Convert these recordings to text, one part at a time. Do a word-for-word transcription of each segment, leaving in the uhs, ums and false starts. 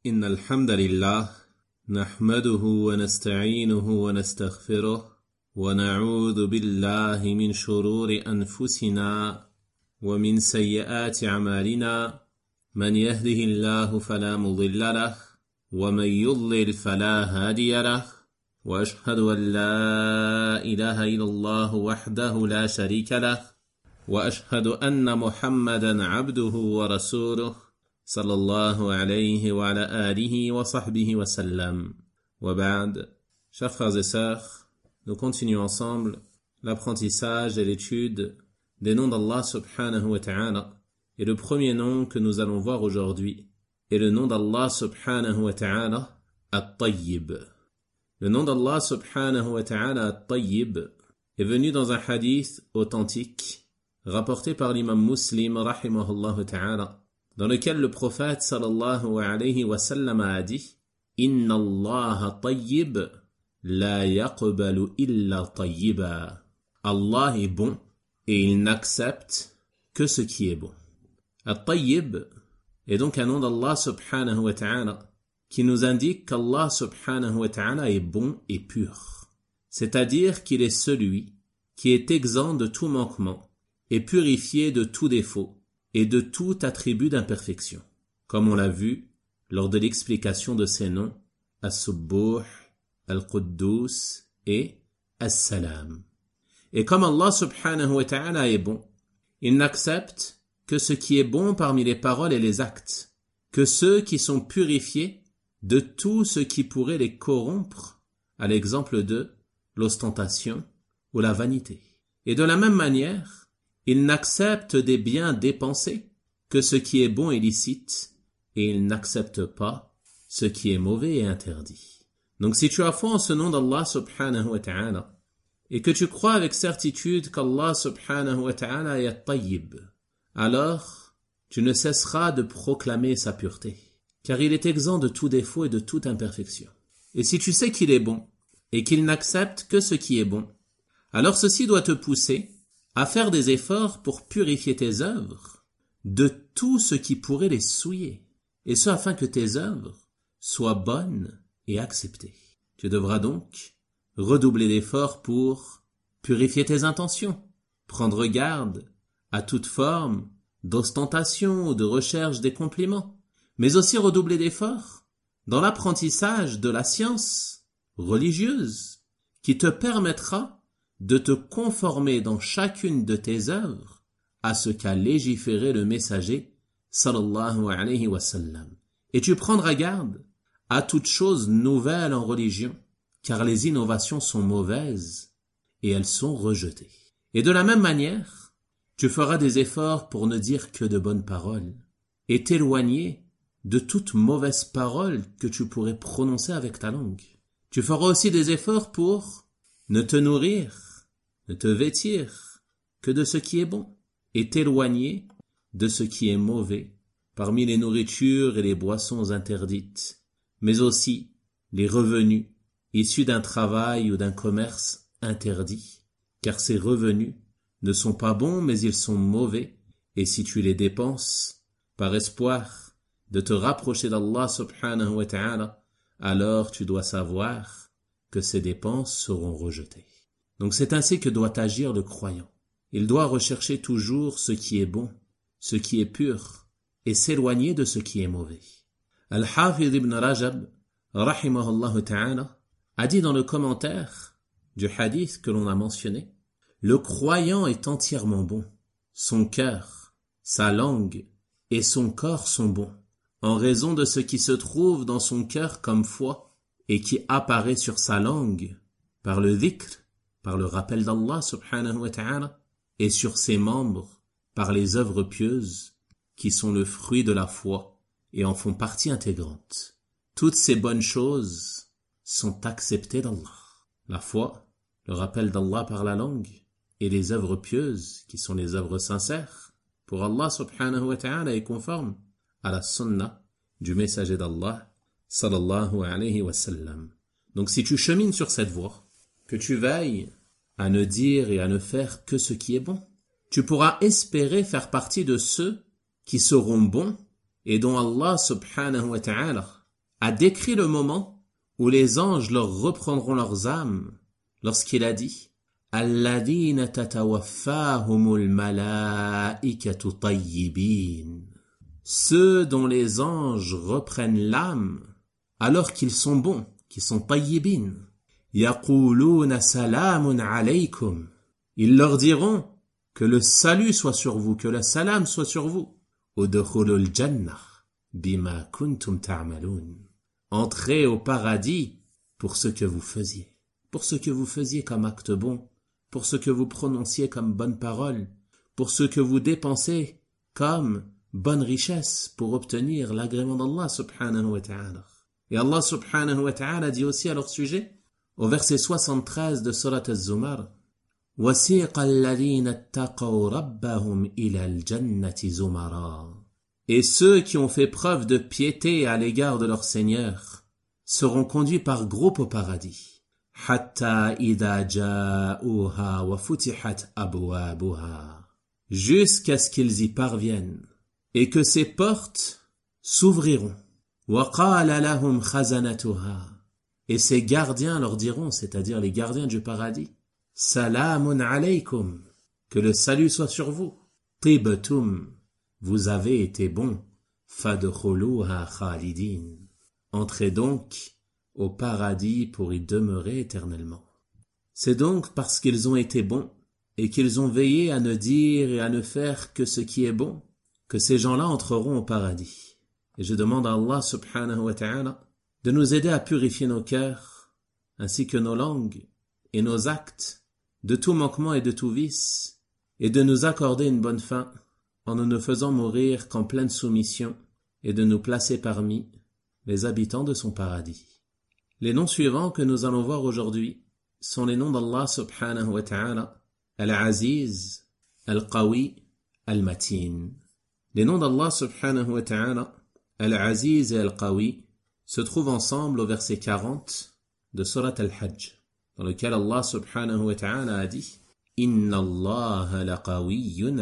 إن الحمد لله نحمده ونستعينه ونستغفره ونعوذ بالله من شرور أنفسنا ومن سيئات أعمالنا من يهده الله فلا مضل له ومن يضلل فلا هادي له وأشهد أن لا إله إلا الله وحده لا شريك له وأشهد أن محمدا عبده ورسوله صلى الله عليه وعلى آله وصحبه وسلم. وبعد, chers frères et sœurs, nous continuons ensemble l'apprentissage et l'étude des noms d'Allah subhanahu wa ta'ala. Et le premier nom que nous allons voir aujourd'hui est le nom d'Allah subhanahu wa ta'ala, At-Tayyib. Le nom d'Allah subhanahu wa ta'ala, At-Tayyib, est venu dans un hadith authentique rapporté par l'imam Muslim rahimahullah ta'ala, dans lequel le prophète sallallahu alayhi wa sallam a dit « Inna Allah tayyib, la yaqbalu illa tayyiba » Allah est bon et il n'accepte que ce qui est bon. At-Tayyib est donc un nom d'Allah subhanahu wa ta'ala qui nous indique qu'Allah subhanahu wa ta'ala est bon et pur. C'est-à-dire qu'il est celui qui est exempt de tout manquement et purifié de tout défaut et de tout attribut d'imperfection, comme on l'a vu lors de l'explication de ces noms, As-Subbuh, Al-Quddus et As-Salam. Et comme Allah subhanahu wa ta'ala est bon, il n'accepte que ce qui est bon parmi les paroles et les actes, que ceux qui sont purifiés de tout ce qui pourrait les corrompre, à l'exemple de l'ostentation ou la vanité. Et de la même manière, il n'accepte des biens dépensés que ce qui est bon et licite, et il n'accepte pas ce qui est mauvais et interdit. Donc si tu as foi en ce nom d'Allah subhanahu wa ta'ala, et que tu crois avec certitude qu'Allah subhanahu wa ta'ala est At-Tayyib, alors tu ne cesseras de proclamer sa pureté, car il est exempt de tout défaut et de toute imperfection. Et si tu sais qu'il est bon, et qu'il n'accepte que ce qui est bon, alors ceci doit te pousser à faire des efforts pour purifier tes œuvres de tout ce qui pourrait les souiller, et ce afin que tes œuvres soient bonnes et acceptées. Tu devras donc redoubler d'efforts pour purifier tes intentions, prendre garde à toute forme d'ostentation ou de recherche des compliments, mais aussi redoubler d'efforts dans l'apprentissage de la science religieuse qui te permettra de te conformer dans chacune de tes œuvres à ce qu'a légiféré le messager sallallahu alayhi wa sallam. Et tu prendras garde à toute chose nouvelle en religion, car les innovations sont mauvaises et elles sont rejetées. Et de la même manière, tu feras des efforts pour ne dire que de bonnes paroles et t'éloigner de toute mauvaise parole que tu pourrais prononcer avec ta langue. Tu feras aussi des efforts pour ne te nourrir, ne te vêtir que de ce qui est bon et t'éloigner de ce qui est mauvais parmi les nourritures et les boissons interdites, mais aussi les revenus issus d'un travail ou d'un commerce interdit, car ces revenus ne sont pas bons mais ils sont mauvais, et si tu les dépenses par espoir de te rapprocher d'Allah subhanahu wa ta'ala, alors tu dois savoir que ces dépenses seront rejetées. Donc c'est ainsi que doit agir le croyant. Il doit rechercher toujours ce qui est bon, ce qui est pur, et s'éloigner de ce qui est mauvais. Al-Hafidh ibn Rajab, rahimahullah ta'ala, a dit dans le commentaire du hadith que l'on a mentionné, le croyant est entièrement bon. Son cœur, sa langue et son corps sont bons, en raison de ce qui se trouve dans son cœur comme foi et qui apparaît sur sa langue par le dhikr, par le rappel d'Allah subhanahu wa ta'ala, et sur ses membres par les œuvres pieuses qui sont le fruit de la foi et en font partie intégrante. Toutes ces bonnes choses sont acceptées d'Allah. La foi, le rappel d'Allah par la langue et les œuvres pieuses qui sont les œuvres sincères pour Allah subhanahu wa ta'ala est conforme à la sunna du messager d'Allah sallallahu alayhi wa sallam. Donc si tu chemines sur cette voie, que tu veilles à ne dire et à ne faire que ce qui est bon, tu pourras espérer faire partie de ceux qui seront bons et dont Allah subhanahu wa ta'ala a décrit le moment où les anges leur reprendront leurs âmes lorsqu'il a dit Alladhina tatawaffahumul malaikatu tayyibin, ceux dont les anges reprennent l'âme alors qu'ils sont bons, qu'ils sont tayyibin. Yaquluna salamun alaykum, ils leur diront que le salut soit sur vous, que le salam soit sur vous. Udkhulul jannah bima kuntum ta'malun, entrez au paradis pour ce que vous faisiez, pour ce que vous faisiez comme acte bon, pour ce que vous prononciez comme bonne parole, pour ce que vous dépensez comme bonne richesse pour obtenir l'agrément d'Allah subhanahu wa ta'ala. Et Allah subhanahu wa ta'ala dit aussi à leur sujet, au verset soixante-treize de Surat Az-Zumar, وَسِيقَ الَّذِينَ اتَّقَوْا رَبَّهُمْ إِلَى الْجَنَّةِ زُمَرًا. Et ceux qui ont fait preuve de piété à l'égard de leur Seigneur seront conduits par groupe au paradis. حَتَّى إِذَا جَاءُوهَا وَفُتِحَتْ أَبْوَابُهَا, jusqu'à ce qu'ils y parviennent et que ces portes s'ouvriront. وَقَالَ لَهُمْ خَزَنَتُهَا, et ces gardiens leur diront, c'est-à-dire les gardiens du paradis, Salamun alaykum, que le salut soit sur vous. Tibtum, vous avez été bons. Fadkhuluha khalidin, entrez donc au paradis pour y demeurer éternellement. C'est donc parce qu'ils ont été bons et qu'ils ont veillé à ne dire et à ne faire que ce qui est bon que ces gens-là entreront au paradis. Et je demande à Allah subhanahu wa ta'ala de nous aider à purifier nos cœurs ainsi que nos langues et nos actes de tout manquement et de tout vice, et de nous accorder une bonne fin en ne nous faisant mourir qu'en pleine soumission et de nous placer parmi les habitants de son paradis. Les noms suivants que nous allons voir aujourd'hui sont les noms d'Allah subhanahu wa ta'ala, Al-Aziz, Al-Qawi, Al-Matin. Les noms d'Allah subhanahu wa ta'ala, Al-Aziz et Al-Qawi, se trouvent ensemble au verset quarante de Surat Al-Hajj, dans lequel Allah subhanahu wa ta'ala a dit Inna Allah laqawiyyun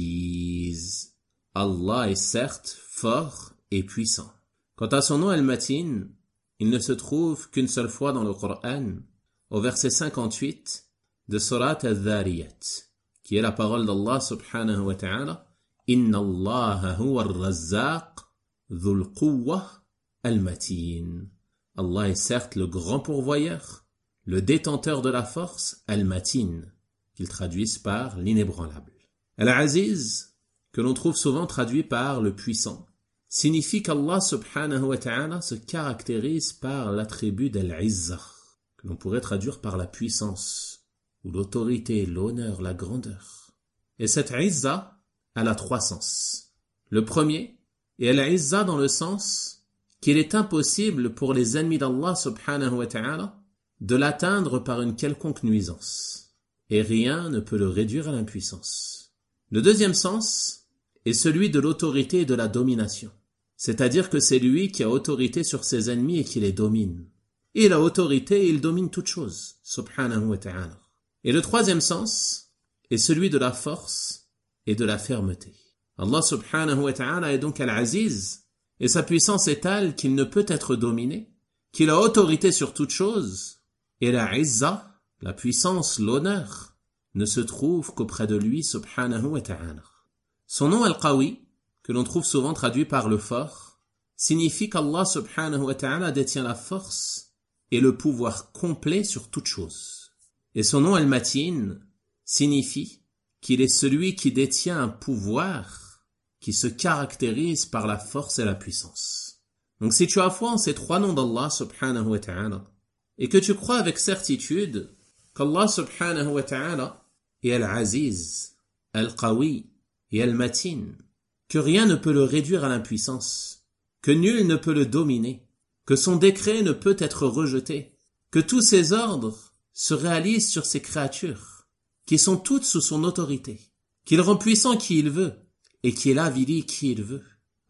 aziz. Allah est certes fort et puissant. Quant à son nom Al-Matin, il ne se trouve qu'une seule fois dans le Coran, au verset cinquante-huit de Surat Al-Dhariyat, qui est la parole d'Allah subhanahu wa ta'ala Inna Allah huwa ar-razzaq dhul quwwah al-matin. Allah est certes le grand pourvoyeur, le détenteur de la force, Al-Matin, qu'ils traduisent par l'inébranlable. Al-Aziz, que l'on trouve souvent traduit par le puissant, signifie qu'Allah subhanahu wa ta'ala se caractérise par l'attribut d'Al-Izza, que l'on pourrait traduire par la puissance, ou l'autorité, l'honneur, la grandeur. Et cette Izza, elle a trois sens. Le premier est Al-Izza dans le sens qu'il est impossible pour les ennemis d'Allah subhanahu wa ta'ala de l'atteindre par une quelconque nuisance, et rien ne peut le réduire à l'impuissance. Le deuxième sens est celui de l'autorité et de la domination, c'est-à-dire que c'est lui qui a autorité sur ses ennemis et qui les domine. Il a autorité et il domine toutes choses, subhanahu wa ta'ala. Et le troisième sens est celui de la force et de la fermeté. Allah subhanahu wa ta'ala est donc Al-Aziz, et sa puissance est telle qu'il ne peut être dominé, qu'il a autorité sur toutes choses, et la Izza, la puissance, l'honneur, ne se trouve qu'auprès de lui, subhanahu wa ta'ala. Son nom Al-Qawi, que l'on trouve souvent traduit par le fort, signifie qu'Allah subhanahu wa ta'ala détient la force et le pouvoir complet sur toute chose. Et son nom Al-Matin signifie qu'il est celui qui détient un pouvoir qui se caractérise par la force et la puissance. Donc si tu as foi en ces trois noms d'Allah subhanahu wa ta'ala, et que tu crois avec certitude qu'Allah subhanahu wa ta'ala est Al-Aziz, Al-Qawi et Al-Matin, que rien ne peut le réduire à l'impuissance, que nul ne peut le dominer, que son décret ne peut être rejeté, que tous ses ordres se réalisent sur ses créatures, qui sont toutes sous son autorité, qu'il rend puissant qui il veut, et qu'il avilit qui il veut,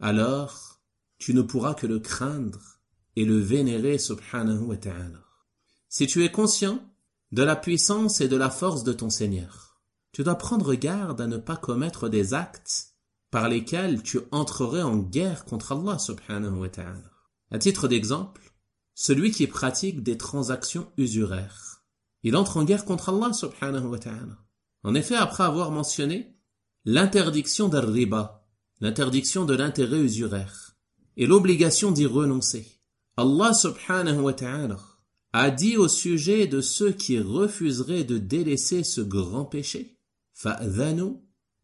alors tu ne pourras que le craindre et le vénérer subhanahu wa ta'ala. Si tu es conscient de la puissance et de la force de ton Seigneur, tu dois prendre garde à ne pas commettre des actes par lesquels tu entrerais en guerre contre Allah subhanahu wa ta'ala. À titre d'exemple, celui qui pratique des transactions usuraires, il entre en guerre contre Allah subhanahu wa ta'ala. En effet, après avoir mentionné l'interdiction d'un riba, l'interdiction de l'intérêt usuraire, et l'obligation d'y renoncer, Allah subhanahu wa ta'ala a dit au sujet de ceux qui refuseraient de délaisser ce grand péché, فَأْذَنُوا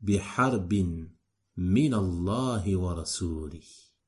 بِحَرْبٍ مِنَ اللَّهِ وَرَسُولِهِ.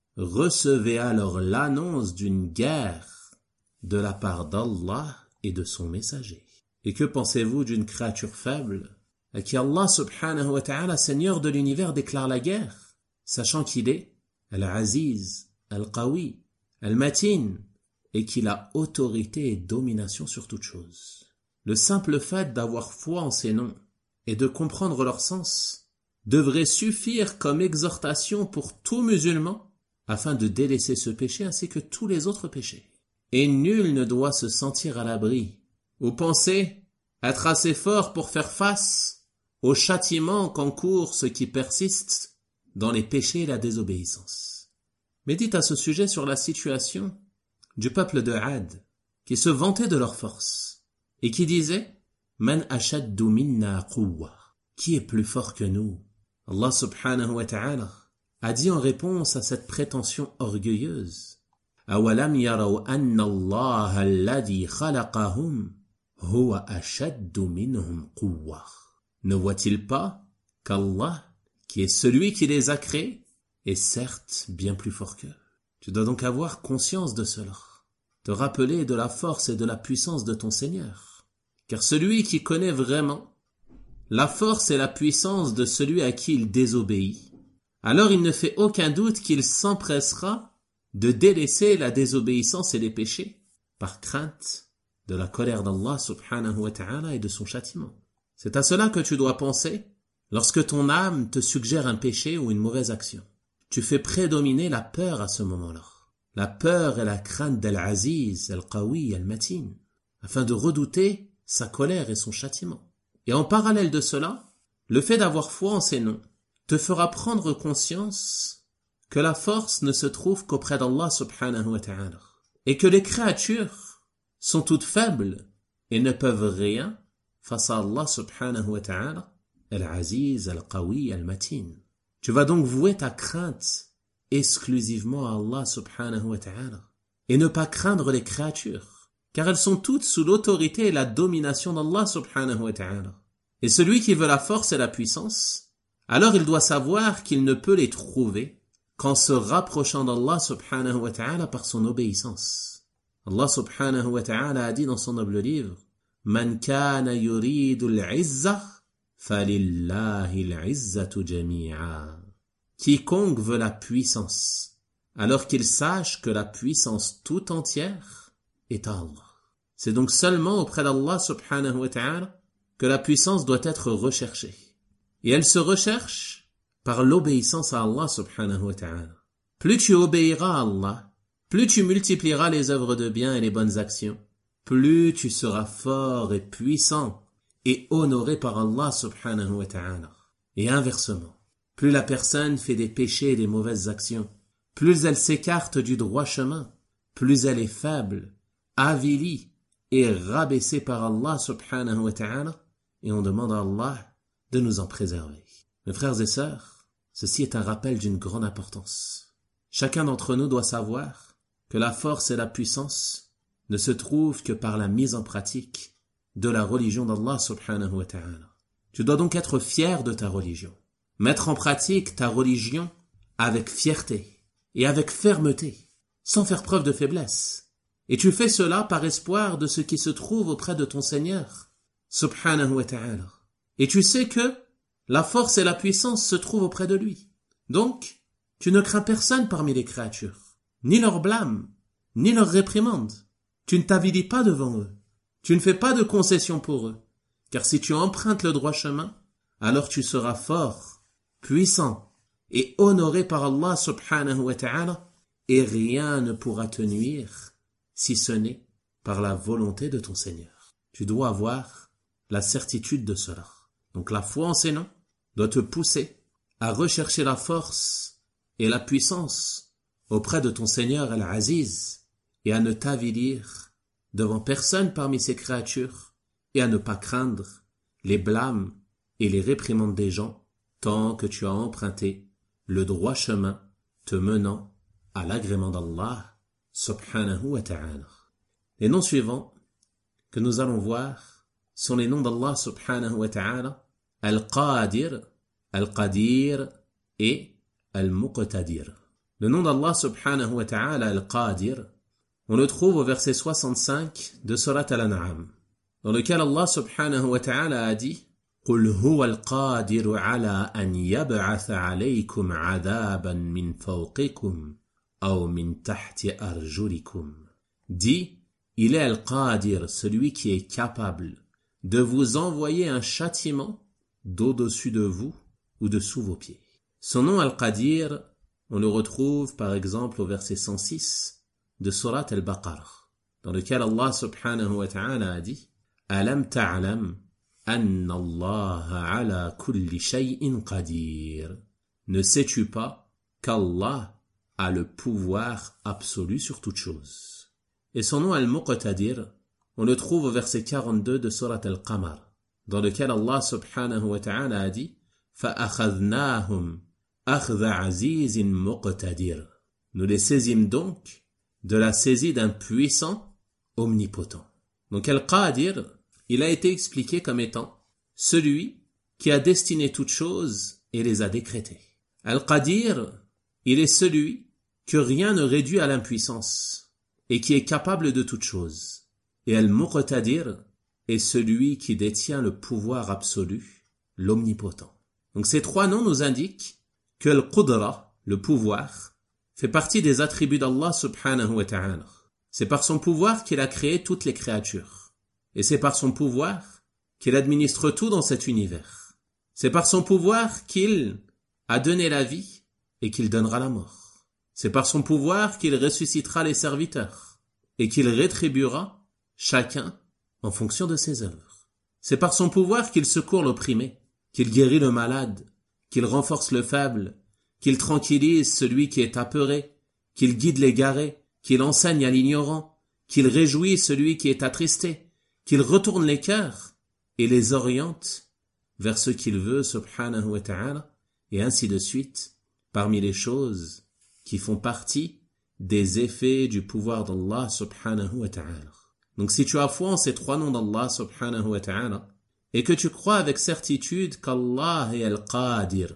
Recevez alors l'annonce d'une guerre de la part d'Allah et de son messager. Et que pensez-vous d'une créature faible à qui Allah subhanahu wa ta'ala, Seigneur de l'univers, déclare la guerre, sachant qu'il est Al-Aziz, Al-Qawi, Al-Matin, et qu'il a autorité et domination sur toute chose. Le simple fait d'avoir foi en ces noms et de comprendre leur sens devrait suffire comme exhortation pour tout musulman afin de délaisser ce péché ainsi que tous les autres péchés. Et nul ne doit se sentir à l'abri ou penser être assez fort pour faire face au châtiment qu'encourent ceux qui persistent dans les péchés et la désobéissance. Médite à ce sujet sur la situation du peuple de Ad, qui se vantait de leur force, et qui disait « Man ashaddu minna quwwa » qui est plus fort que nous? Allah subhanahu wa ta'ala a dit en réponse à cette prétention orgueilleuse « Awalam yaraw anna Allah alladhi khalaqahum huwa ashaddu minhum quwwa » Ne voit-il pas qu'Allah, qui est celui qui les a créés, est certes bien plus fort qu'eux? Tu dois donc avoir conscience de cela, te rappeler de la force et de la puissance de ton Seigneur. Car celui qui connaît vraiment la force et la puissance de celui à qui il désobéit, alors il ne fait aucun doute qu'il s'empressera de délaisser la désobéissance et les péchés par crainte de la colère d'Allah subhanahu wa ta'ala et de son châtiment. C'est à cela que tu dois penser lorsque ton âme te suggère un péché ou une mauvaise action. Tu fais prédominer la peur à ce moment-là. La peur et la crainte d'Al-Aziz, Al-Qawi, Al-Matin, afin de redouter sa colère et son châtiment. Et en parallèle de cela, le fait d'avoir foi en ces noms te fera prendre conscience que la force ne se trouve qu'auprès d'Allah subhanahu wa ta'ala, et que les créatures sont toutes faibles et ne peuvent rien face à Allah subhanahu wa ta'ala, Al-Aziz, Al-Qawi, Al-Matin. Tu vas donc vouer ta crainte exclusivement à Allah subhanahu wa ta'ala et ne pas craindre les créatures, car elles sont toutes sous l'autorité et la domination d'Allah subhanahu wa ta'ala. Et celui qui veut la force et la puissance, alors il doit savoir qu'il ne peut les trouver qu'en se rapprochant d'Allah subhanahu wa ta'ala par son obéissance. Allah subhanahu wa ta'ala a dit dans son noble livre « Man kana yuridu al-'izza falillahi al-'izzatu jami'a » Quiconque veut la puissance, alors qu'il sache que la puissance tout entière est à Allah. C'est donc seulement auprès d'Allah subhanahu wa ta'ala que la puissance doit être recherchée. Et elle se recherche par l'obéissance à Allah subhanahu wa ta'ala. Plus tu obéiras à Allah, plus tu multiplieras les œuvres de bien et les bonnes actions, plus tu seras fort et puissant et honoré par Allah subhanahu wa ta'ala. Et inversement, plus la personne fait des péchés et des mauvaises actions, plus elle s'écarte du droit chemin, plus elle est faible, avilie et rabaissée par Allah subhanahu wa ta'ala, et on demande à Allah de nous en préserver. Mes frères et sœurs, ceci est un rappel d'une grande importance. Chacun d'entre nous doit savoir que la force et la puissance ne se trouvent que par la mise en pratique de la religion d'Allah subhanahu wa ta'ala. Tu dois donc être fier de ta religion. Mettre en pratique ta religion avec fierté et avec fermeté, sans faire preuve de faiblesse. Et tu fais cela par espoir de ce qui se trouve auprès de ton Seigneur, subhanahu wa ta'ala. Et tu sais que la force et la puissance se trouvent auprès de lui. Donc, tu ne crains personne parmi les créatures, ni leur blâme, ni leur réprimande. Tu ne t'avilis pas devant eux. Tu ne fais pas de concessions pour eux. Car si tu empruntes le droit chemin, alors tu seras fort, puissant et honoré par Allah subhanahu wa ta'ala, et rien ne pourra te nuire si ce n'est par la volonté de ton Seigneur. Tu dois avoir la certitude de cela. Donc la foi en ces noms doit te pousser à rechercher la force et la puissance auprès de ton Seigneur Al-Aziz et à ne t'avilir devant personne parmi ses créatures et à ne pas craindre les blâmes et les réprimandes des gens tant que tu as emprunté le droit chemin te menant à l'agrément d'Allah subhanahu wa ta'ala. Les noms suivants que nous allons voir sont les noms d'Allah subhanahu wa ta'ala, Al-Qadir, Al-Qadir et Al-Muqtadir. Le nom d'Allah subhanahu wa ta'ala, Al-Qadir, on le trouve au verset soixante-cinq de Surat Al-An'am, dans lequel Allah subhanahu wa ta'ala a dit قُلْ هُوَ الْقَادِرُ عَلَىٰ أَنْ يَبْعَثَ عَلَيْكُمْ عَذَابًا مِّنْ فَوْقِكُمْ أَوْ مِنْ تَحْتِ أَرْجُلِكُمْ. Dis, il est Al-Qadir, celui qui est capable de vous envoyer un châtiment d'au-dessus de vous ou de sous vos pieds. Son nom Al-Qadir, on le retrouve par exemple au verset cent six de Surat Al-Baqarah, dans lequel Allah subhanahu wa ta'ala a dit Alam ta'lam anna Allah ala kulli shay'in qadir. Ne sais-tu pas qu'Allah a le pouvoir absolu sur toute chose. Et son nom Al-Muqtadir, on le trouve au verset quarante-deux de Surat Al-Qamar, dans lequel Allah subhanahu wa ta'ala a dit فَأَخَذْنَاهُمْ أَخْذَ عَزِيزٍ مُقْتَدِرٍ. Nous les saisîmes donc de la saisie d'un puissant omnipotent. Donc Al-Qadir, il a été expliqué comme étant celui qui a destiné toutes choses et les a décrétées. Al-Qadir, il est celui que rien ne réduit à l'impuissance et qui est capable de toutes choses. Et Al-Muqtadir est celui qui détient le pouvoir absolu, l'omnipotent. Donc ces trois noms nous indiquent que Al-Qudra, le pouvoir, fait partie des attributs d'Allah subhanahu wa ta'ala. C'est par son pouvoir qu'il a créé toutes les créatures. Et c'est par son pouvoir qu'il administre tout dans cet univers. C'est par son pouvoir qu'il a donné la vie et qu'il donnera la mort. C'est par son pouvoir qu'il ressuscitera les serviteurs et qu'il rétribuera chacun en fonction de ses œuvres. C'est par son pouvoir qu'il secourt l'opprimé, qu'il guérit le malade, qu'il renforce le faible, qu'il tranquillise celui qui est apeuré, qu'il guide l'égaré, qu'il enseigne à l'ignorant, qu'il réjouit celui qui est attristé, qu'il retourne les cœurs et les oriente vers ce qu'il veut, subhanahu wa ta'ala, et ainsi de suite, parmi les choses qui font partie des effets du pouvoir d'Allah, subhanahu wa ta'ala. Donc si tu as foi en ces trois noms d'Allah, subhanahu wa ta'ala, et que tu crois avec certitude qu'Allah est Al-Qadir,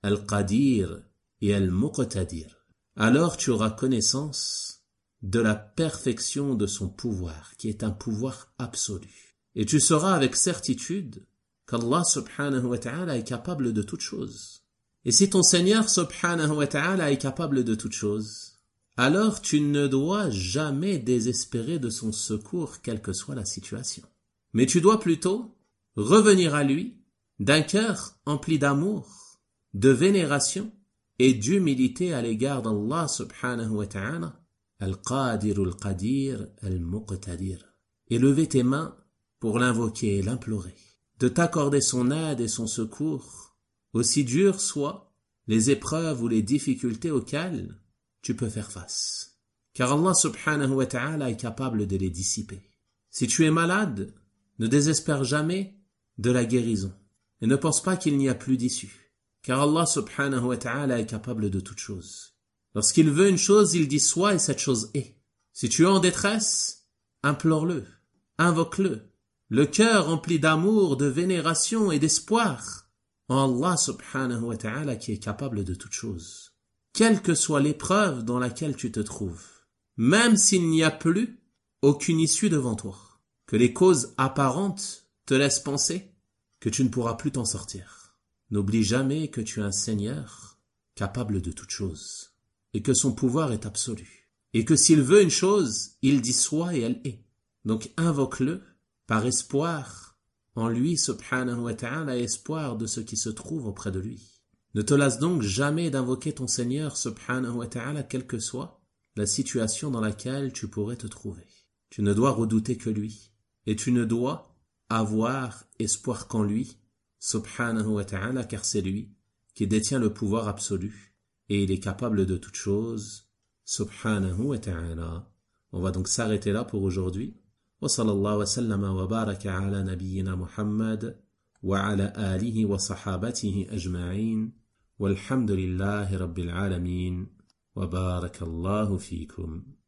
Al-Qadir et Al-Muqtadir, alors tu auras connaissance de la perfection de son pouvoir, qui est un pouvoir absolu. Et tu sauras avec certitude qu'Allah subhanahu wa ta'ala est capable de toutes choses. Et si ton Seigneur subhanahu wa ta'ala est capable de toutes choses, alors tu ne dois jamais désespérer de son secours, quelle que soit la situation. Mais tu dois plutôt revenir à lui d'un cœur empli d'amour, de vénération et d'humilité à l'égard d'Allah subhanahu wa ta'ala, Al-Qadir, Al-Qadir, Al-Muqtadir. Et lever tes mains pour l'invoquer et l'implorer, de t'accorder son aide et son secours, aussi dures soient les épreuves ou les difficultés auxquelles tu peux faire face. Car Allah subhanahu wa ta'ala est capable de les dissiper. Si tu es malade, ne désespère jamais de la guérison et ne pense pas qu'il n'y a plus d'issue. Car Allah subhanahu wa ta'ala est capable de toutes choses. Lorsqu'il veut une chose, il dit soit et cette chose est. Si tu es en détresse, implore-le, invoque-le, le cœur rempli d'amour, de vénération et d'espoir en Allah subhanahu wa ta'ala qui est capable de toutes choses. Quelle que soit l'épreuve dans laquelle tu te trouves, même s'il n'y a plus aucune issue devant toi, que les causes apparentes te laissent penser que tu ne pourras plus t'en sortir. N'oublie jamais que tu es un Seigneur capable de toutes choses. Et que son pouvoir est absolu. Et que s'il veut une chose, il dit soit et elle est. Donc invoque-le par espoir en lui, subhanahu wa ta'ala, espoir de ce qui se trouve auprès de lui. Ne te lasse donc jamais d'invoquer ton Seigneur, subhanahu wa ta'ala, quelle que soit la situation dans laquelle tu pourrais te trouver. Tu ne dois redouter que lui. Et tu ne dois avoir espoir qu'en lui, subhanahu wa ta'ala, car c'est lui qui détient le pouvoir absolu. Et il est capable de toutes choses, subhanahu wa ta'ala. On va donc s'arrêter là pour aujourd'hui. Wa sallallahu wa sallama wa baraka ala nabiyyina Muhammad wa ala alihi wa sahabatihi ajma'in. Walhamdulillahi rabbil alamin. Wa barakallahu fikum.